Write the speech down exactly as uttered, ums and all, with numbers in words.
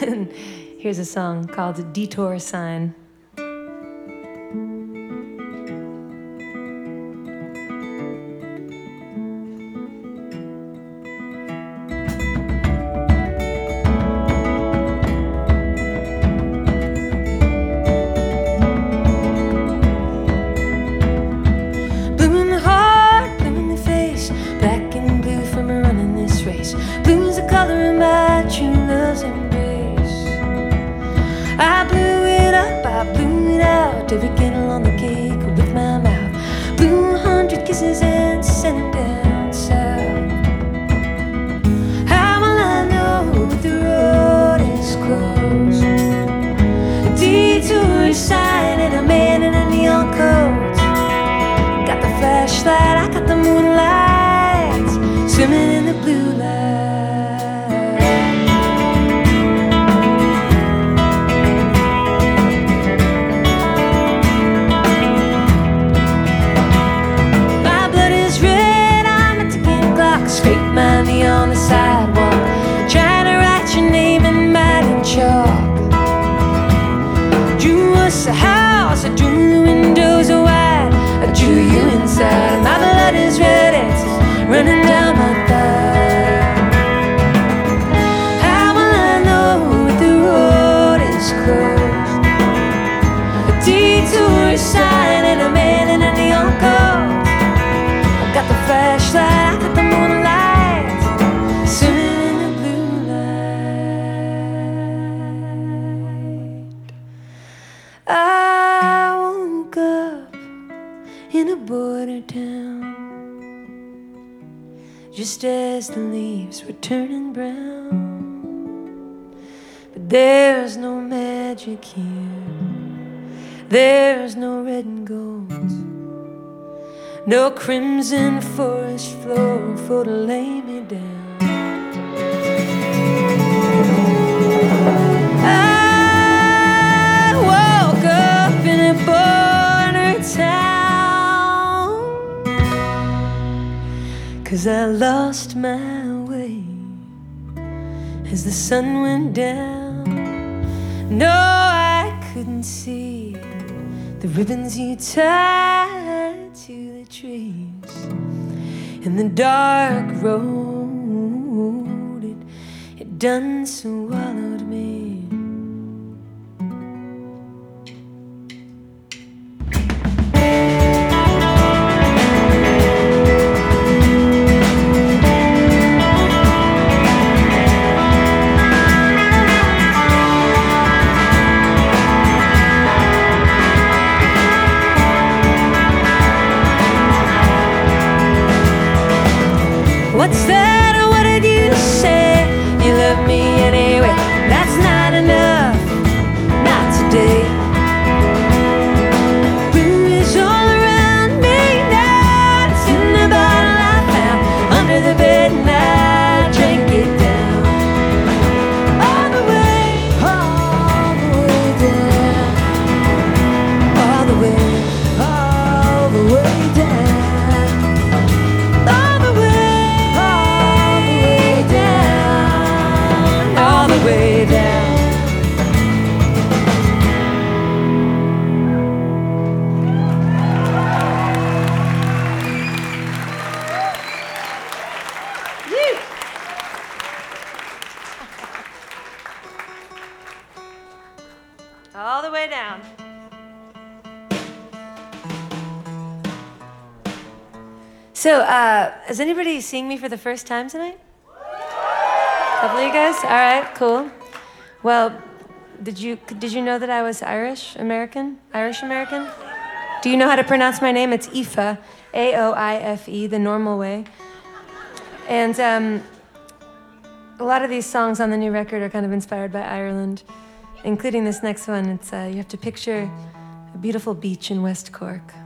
And here's a song called Detour Sign. Blue's the color of my true love's embrace. I blew it up, I blew it out, every candle on the cake with my mouth. Blew a hundred kisses and sent them down south. How will I know if the road is closed? A detour sign and a man in a neon coat. Got the flashlight, I got the moonlight, swimming in the blue light. Scrape my knee on the sidewalk, trying to write your name in mine in chalk. Drew us a house, I drew the windows wide, I drew you inside. My blood is red, it's running down my thigh. How will I know if the road is closed? A detour sign and a man in a neon coat. I got the flashlight, I got the moonlight, swimming in the blue light. I woke up in a border town, just as the leaves were turning brown. But there's no magic here, there's no red and gold, no crimson forest floor for to lay me down. I woke up in a border town, 'cause I lost my way as the sun went down. No, I couldn't see the ribbons you tied to the trees, and the dark road, it, it done swallowed me. What's that, or what did you say? You love me anyway, that's not enough, not today. Blue is all around me now, it's in the bottle I found under the bed, and I drank it down. All the way, all the way down. All the way, all the way down. All the way, way down. All the way down. So, uh, is anybody seeing me for the first time tonight? Couple of you guys? All right, cool. Well, did you did you know that I was Irish American? Irish American? Do you know how to pronounce my name? It's Aoife, A O I F E, the normal way. And um, a lot of these songs on the new record are kind of inspired by Ireland, including this next one. It's uh, you have to picture a beautiful beach in West Cork.